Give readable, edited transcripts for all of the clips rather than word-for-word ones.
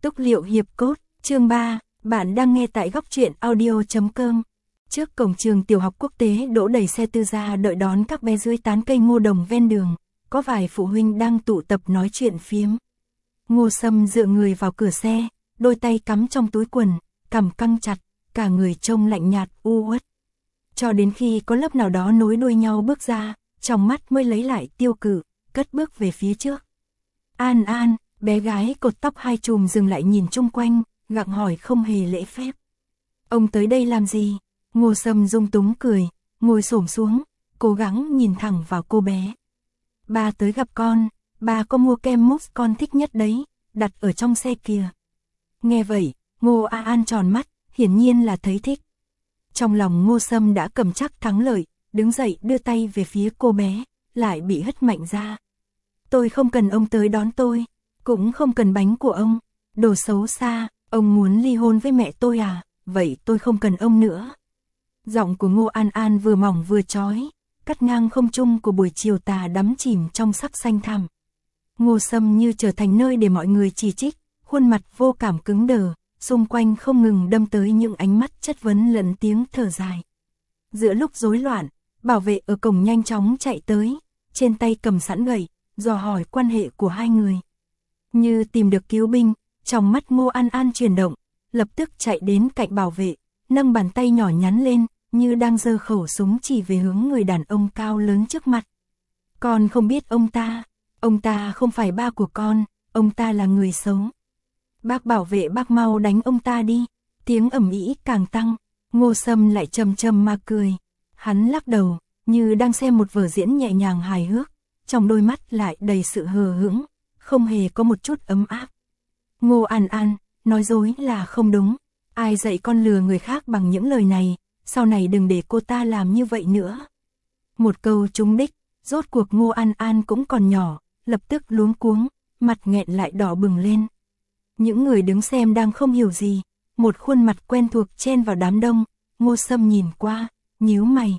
Túc Liệu Hiệp Cốt, chương 3, bạn đang nghe tại góc truyện audio.com. Trước cổng trường tiểu học quốc tế đỗ đầy xe tư gia đợi đón các bé dưới tán cây ngô đồng ven đường, có vài phụ huynh đang tụ tập nói chuyện phiếm. Ngô Sâm dựa người vào cửa xe, đôi tay cắm trong túi quần, cằm căng chặt, cả người trông lạnh nhạt, u uất. Cho đến khi có lớp nào đó nối đuôi nhau bước ra, trong mắt mới lấy lại tiêu cự, cất bước về phía trước. An An, bé gái cột tóc hai chùm dừng lại nhìn chung quanh, gặng hỏi không hề lễ phép. Ông tới đây làm gì? Ngô Sâm dung túng cười, ngồi xổm xuống, cố gắng nhìn thẳng vào cô bé. Ba tới gặp con, ba có mua kem mousse con thích nhất đấy, đặt ở trong xe kìa. Nghe vậy, Ngô An An tròn mắt, hiển nhiên là thấy thích. Trong lòng Ngô Sâm đã cầm chắc thắng lợi, đứng dậy đưa tay về phía cô bé, lại bị hất mạnh ra. Tôi không cần ông tới đón tôi, cũng không cần bánh của ông, đồ xấu xa, ông muốn ly hôn với mẹ tôi à, vậy tôi không cần ông nữa. Giọng của Ngô An An vừa mỏng vừa chói, cắt ngang không trung của buổi chiều tà đắm chìm trong sắc xanh thẳm. Ngô Sâm như trở thành nơi để mọi người chỉ trích, khuôn mặt vô cảm cứng đờ, xung quanh không ngừng đâm tới những ánh mắt chất vấn lẫn tiếng thở dài. Giữa lúc rối loạn, bảo vệ ở cổng nhanh chóng chạy tới, trên tay cầm sẵn gậy, dò hỏi quan hệ của hai người. Như tìm được cứu binh, trong mắt Ngô An An chuyển động, lập tức chạy đến cạnh bảo vệ, nâng bàn tay nhỏ nhắn lên, như đang giơ khẩu súng chỉ về hướng người đàn ông cao lớn trước mặt. Con không biết ông ta không phải ba của con, ông ta là người xấu. Bác bảo vệ bác mau đánh ông ta đi, tiếng ầm ĩ càng tăng, Ngô Sâm lại trầm trầm mà cười. Hắn lắc đầu, như đang xem một vở diễn nhẹ nhàng hài hước, trong đôi mắt lại đầy sự hờ hững, không hề có một chút ấm áp. Ngô An An, nói dối là không đúng, ai dạy con lừa người khác bằng những lời này, sau này đừng để cô ta làm như vậy nữa. Một câu trúng đích, rốt cuộc Ngô An An cũng còn nhỏ, lập tức luống cuống, mặt nghẹn lại đỏ bừng lên. Những người đứng xem đang không hiểu gì, một khuôn mặt quen thuộc chen vào đám đông, Ngô Sâm nhìn qua, nhíu mày.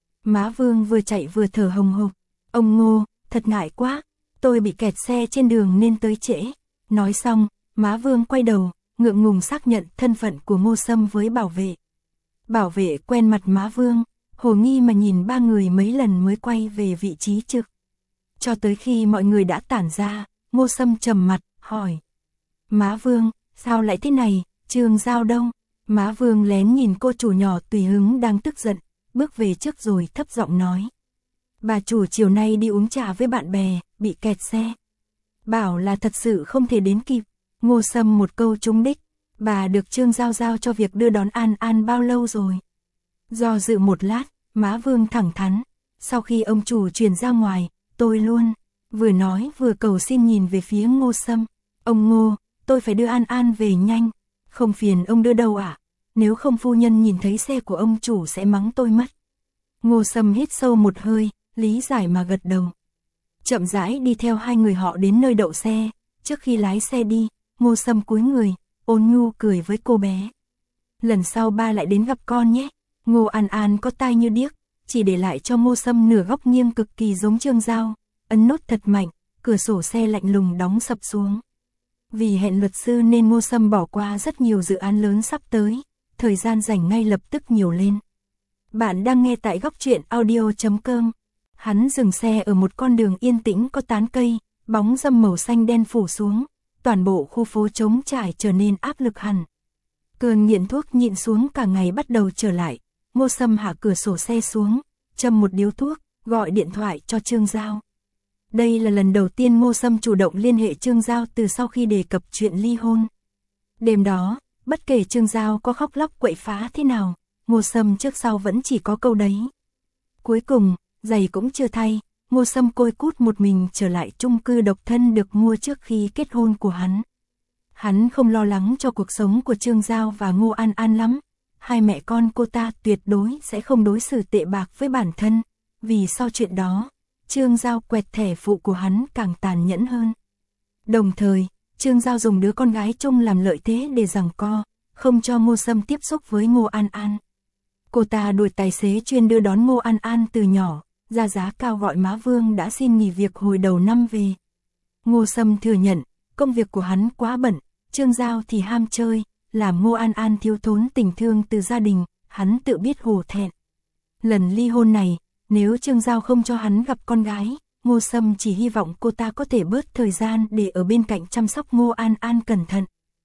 Má Vương vừa chạy vừa thở hồng hộc, ông Ngô, thật ngại quá, tôi bị kẹt xe trên đường nên tới trễ. Nói xong, má Vương quay đầu, ngượng ngùng xác nhận thân phận của Ngô Sâm với bảo vệ. Bảo vệ quen mặt má Vương, hồ nghi mà nhìn ba người mấy lần mới quay về vị trí trực. Cho tới khi mọi người đã tản ra, Ngô Sâm trầm mặt, hỏi. Má Vương, sao lại thế này, Trương Giao đâu? Má Vương lén nhìn cô chủ nhỏ tùy hứng đang tức giận, bước về trước rồi thấp giọng nói. Bà chủ chiều nay đi uống trà với bạn bè, bị kẹt xe. Bảo là thật sự không thể đến kịp. Ngô Sâm một câu trúng đích. Bà được Trương Giao giao cho việc đưa đón An An bao lâu rồi? Do dự một lát, má Vương thẳng thắn. Sau khi ông chủ chuyển ra ngoài, tôi luôn. Vừa nói vừa cầu xin nhìn về phía Ngô Sâm. Ông Ngô, tôi phải đưa An An về nhanh. Không phiền ông đưa đâu ạ? Nếu không phu nhân nhìn thấy xe của ông chủ sẽ mắng tôi mất. Ngô Sâm hít sâu một hơi, lý giải mà gật đầu. Chậm rãi đi theo hai người họ đến nơi đậu xe. Trước khi lái xe đi, Ngô Sâm cúi người, ôn nhu cười với cô bé. Lần sau ba lại đến gặp con nhé. Ngô An An có tai như điếc, chỉ để lại cho Ngô Sâm nửa góc nghiêng cực kỳ giống Trương Giao, ấn nốt thật mạnh, cửa sổ xe lạnh lùng đóng sập xuống. Vì hẹn luật sư nên Ngô Sâm bỏ qua rất nhiều dự án lớn sắp tới, thời gian rảnh ngay lập tức nhiều lên. Bạn đang nghe tại góc truyện audio.com. Hắn dừng xe ở một con đường yên tĩnh có tán cây, bóng râm màu xanh đen phủ xuống, toàn bộ khu phố trống trải trở nên áp lực hẳn. Cơn nghiện thuốc nhịn xuống cả ngày bắt đầu trở lại, Ngô Sâm hạ cửa sổ xe xuống, châm một điếu thuốc, gọi điện thoại cho Trương Giao. Đây là lần đầu tiên Ngô Sâm chủ động liên hệ Trương Giao từ sau khi đề cập chuyện ly hôn. Đêm đó, bất kể Trương Giao có khóc lóc quậy phá thế nào, Ngô Sâm trước sau vẫn chỉ có câu đấy. Cuối cùng, giày cũng chưa thay, Ngô Sâm côi cút một mình trở lại chung cư độc thân được mua trước khi kết hôn của hắn. Hắn không lo lắng cho cuộc sống của Trương Giao và Ngô An An lắm. Hai mẹ con cô ta tuyệt đối sẽ không đối xử tệ bạc với bản thân, vì sau chuyện đó, Trương Giao quẹt thẻ phụ của hắn càng tàn nhẫn hơn. Đồng thời, Trương Giao dùng đứa con gái chung làm lợi thế để giằng co, không cho Ngô Sâm tiếp xúc với Ngô An An. Cô ta đuổi tài xế chuyên đưa đón Ngô An An từ nhỏ, ra giá cao gọi má Vương đã xin nghỉ việc hồi đầu năm về. Ngô Sâm thừa nhận, công việc của hắn quá bận, Trương Giao thì ham chơi, làm Ngô An An thiếu thốn tình thương từ gia đình, hắn tự biết hổ thẹn. Lần ly hôn này, nếu Trương Giao không cho hắn gặp con gái, Ngô Sâm chỉ hy vọng cô ta có thể bớt thời gian để ở bên cạnh chăm sóc Ngô An An cẩn thận.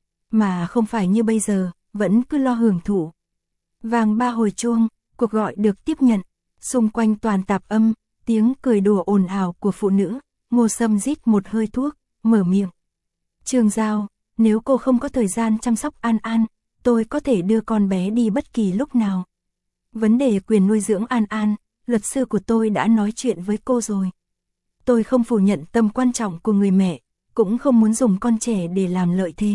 Mà không phải như bây giờ, vẫn cứ lo hưởng thụ. Vang 3 hồi chuông, cuộc gọi được tiếp nhận, xung quanh toàn tạp âm, tiếng cười đùa ồn ào của phụ nữ. Ngô Sâm rít một hơi thuốc, mở miệng. Trương Giao, nếu cô không có thời gian chăm sóc An An, tôi có thể đưa con bé đi bất kỳ lúc nào. Vấn đề quyền nuôi dưỡng An An, luật sư của tôi đã nói chuyện với cô rồi. Tôi không phủ nhận tầm quan trọng của người mẹ, cũng không muốn dùng con trẻ để làm lợi thế.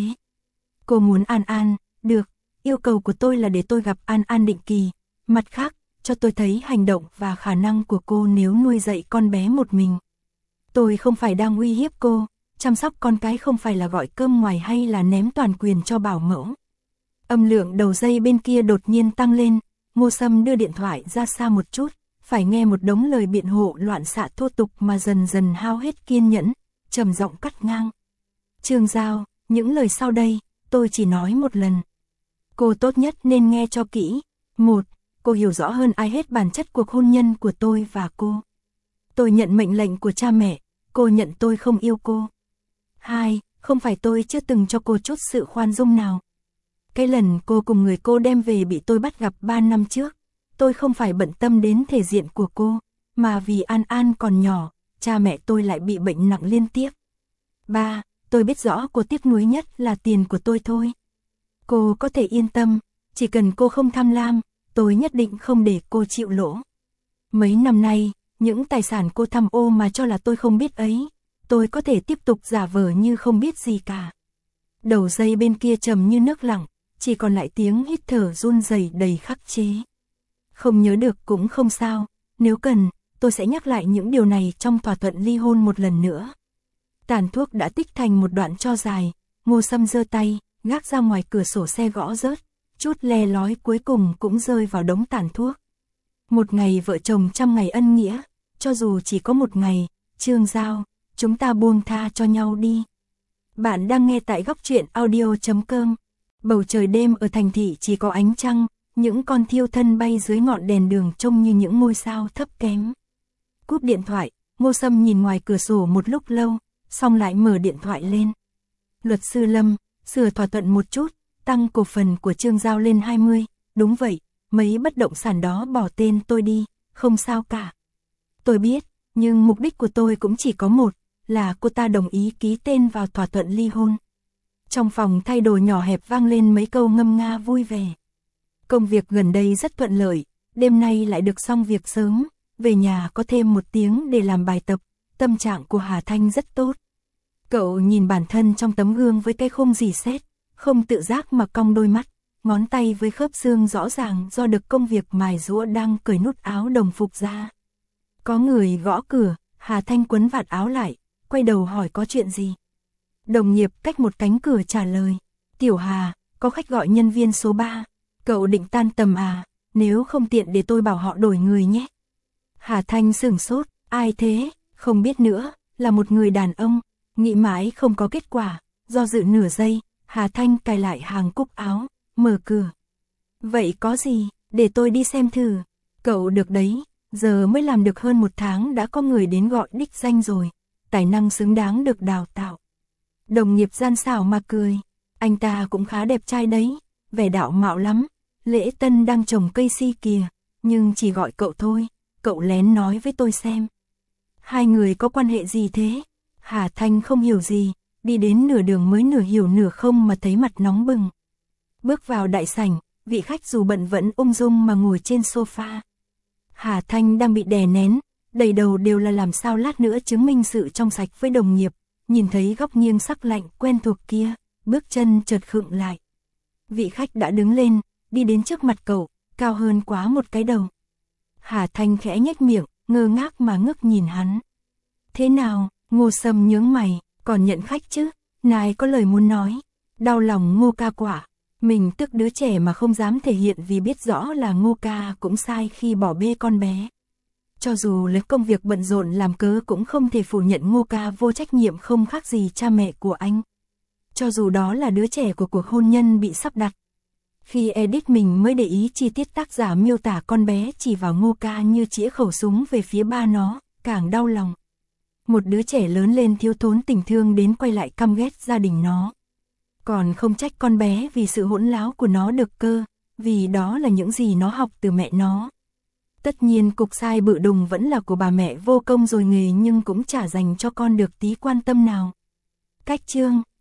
Cô muốn An An, được, yêu cầu của tôi là để tôi gặp An An định kỳ. Mặt khác, cho tôi thấy hành động và khả năng của cô nếu nuôi dạy con bé một mình. Tôi không phải đang uy hiếp cô, chăm sóc con cái không phải là gọi cơm ngoài hay là ném toàn quyền cho bảo mẫu. Âm lượng đầu dây bên kia đột nhiên tăng lên, Ngô Sâm đưa điện thoại ra xa một chút, phải nghe một đống lời biện hộ loạn xạ thô tục mà dần dần hao hết kiên nhẫn, trầm giọng cắt ngang. Trương Giao, những lời sau đây, tôi chỉ nói một lần. Cô tốt nhất nên nghe cho kỹ. 1. Cô hiểu rõ hơn ai hết bản chất cuộc hôn nhân của tôi và cô. Tôi nhận mệnh lệnh của cha mẹ, cô nhận tôi không yêu cô. 2. Không phải tôi chưa từng cho cô chút sự khoan dung nào. Cái lần cô cùng người cô đem về bị tôi bắt gặp 3 năm trước, tôi không phải bận tâm đến thể diện của cô, mà vì An An còn nhỏ, cha mẹ tôi lại bị bệnh nặng liên tiếp. 3. Tôi biết rõ cô tiếc nuối nhất là tiền của tôi thôi. Cô có thể yên tâm, chỉ cần cô không tham lam, tôi nhất định không để cô chịu lỗ. Mấy năm nay, những tài sản cô tham ô mà cho là tôi không biết ấy, tôi có thể tiếp tục giả vờ như không biết gì cả. Đầu dây bên kia trầm như nước lặng, chỉ còn lại tiếng hít thở run rẩy đầy khắc chế. Không nhớ được cũng không sao, nếu cần, tôi sẽ nhắc lại những điều này trong thỏa thuận ly hôn một lần nữa. Tàn thuốc đã tích thành một đoạn tro dài, Ngô Sâm giơ tay, gác ra ngoài cửa sổ xe gõ rớt, chút le lói cuối cùng cũng rơi vào đống tàn thuốc. Một ngày vợ chồng trăm ngày ân nghĩa, cho dù chỉ có một ngày, Trương Giao, chúng ta buông tha cho nhau đi. Bạn đang nghe tại góc truyện audio.com. Bầu trời đêm ở thành thị chỉ có ánh trăng, những con thiêu thân bay dưới ngọn đèn đường trông như những ngôi sao thấp kém. Cúp điện thoại, Ngô Sâm nhìn ngoài cửa sổ một lúc lâu, xong lại mở điện thoại lên. Luật sư Lâm, sửa thỏa thuận một chút, tăng cổ phần của Trương Giao lên 20, đúng vậy, mấy bất động sản đó bỏ tên tôi đi, không sao cả. Tôi biết, nhưng mục đích của tôi cũng chỉ có một, là cô ta đồng ý ký tên vào thỏa thuận ly hôn. Trong phòng thay đồ nhỏ hẹp vang lên mấy câu ngâm nga vui vẻ. Công việc gần đây rất thuận lợi, đêm nay lại được xong việc sớm, về nhà có thêm 1 tiếng để làm bài tập, tâm trạng của Hà Thanh rất tốt. Cậu nhìn bản thân trong tấm gương với cái khung rỉ sét, không tự giác mà cong đôi mắt, ngón tay với khớp xương rõ ràng do được công việc mài giũa đang cởi nút áo đồng phục ra. Có người gõ cửa, Hà Thanh quấn vạt áo lại, quay đầu hỏi có chuyện gì. Đồng nghiệp cách một cánh cửa trả lời, Tiểu Hà, có khách gọi nhân viên số 3, cậu định tan tầm à, nếu không tiện để tôi bảo họ đổi người nhé. Hà Thanh sửng sốt, ai thế, không biết nữa, là một người đàn ông, nghĩ mãi không có kết quả, do dự nửa giây, Hà Thanh cài lại hàng cúc áo, mở cửa. Vậy có gì, để tôi đi xem thử, cậu được đấy, giờ mới làm được hơn 1 tháng đã có người đến gọi đích danh rồi, tài năng xứng đáng được đào tạo. Đồng nghiệp gian xảo mà cười, anh ta cũng khá đẹp trai đấy, vẻ đạo mạo lắm, lễ tân đang trồng cây si kìa, nhưng chỉ gọi cậu thôi, cậu lén nói với tôi xem. Hai người có quan hệ gì thế? Hà Thanh không hiểu gì, đi đến nửa đường mới nửa hiểu nửa không mà thấy mặt nóng bừng. Bước vào đại sảnh, vị khách dù bận vẫn ung dung mà ngồi trên sofa. Hà Thanh đang bị đè nén, đầy đầu đều là làm sao lát nữa chứng minh sự trong sạch với đồng nghiệp, nhìn thấy góc nghiêng sắc lạnh quen thuộc kia, bước chân chợt khựng lại. Vị khách đã đứng lên, đi đến trước mặt cậu, cao hơn quá một cái đầu. Hà Thanh khẽ nhếch miệng, ngơ ngác mà ngước nhìn hắn. Thế nào, Ngô Sâm nhướng mày, còn nhận khách chứ, nài có lời muốn nói. Đau lòng Ngô ca quả, mình tức đứa trẻ mà không dám thể hiện vì biết rõ là Ngô ca cũng sai khi bỏ bê con bé. Cho dù lấy công việc bận rộn làm cớ cũng không thể phủ nhận Ngô ca vô trách nhiệm không khác gì cha mẹ của anh. cho dù đó là đứa trẻ của cuộc hôn nhân bị sắp đặt. Khi edit mình mới để ý chi tiết tác giả miêu tả con bé chỉ vào Ngô Ca như chĩa khẩu súng về phía ba nó, càng đau lòng. Một đứa trẻ lớn lên thiếu thốn tình thương đến quay lại căm ghét gia đình nó. Còn không trách con bé vì sự hỗn láo của nó được cơ, vì đó là những gì nó học từ mẹ nó. Tất nhiên cục sai bự đùng vẫn là của bà mẹ vô công rồi nghề nhưng cũng chả dành cho con được tí quan tâm nào. Cách chương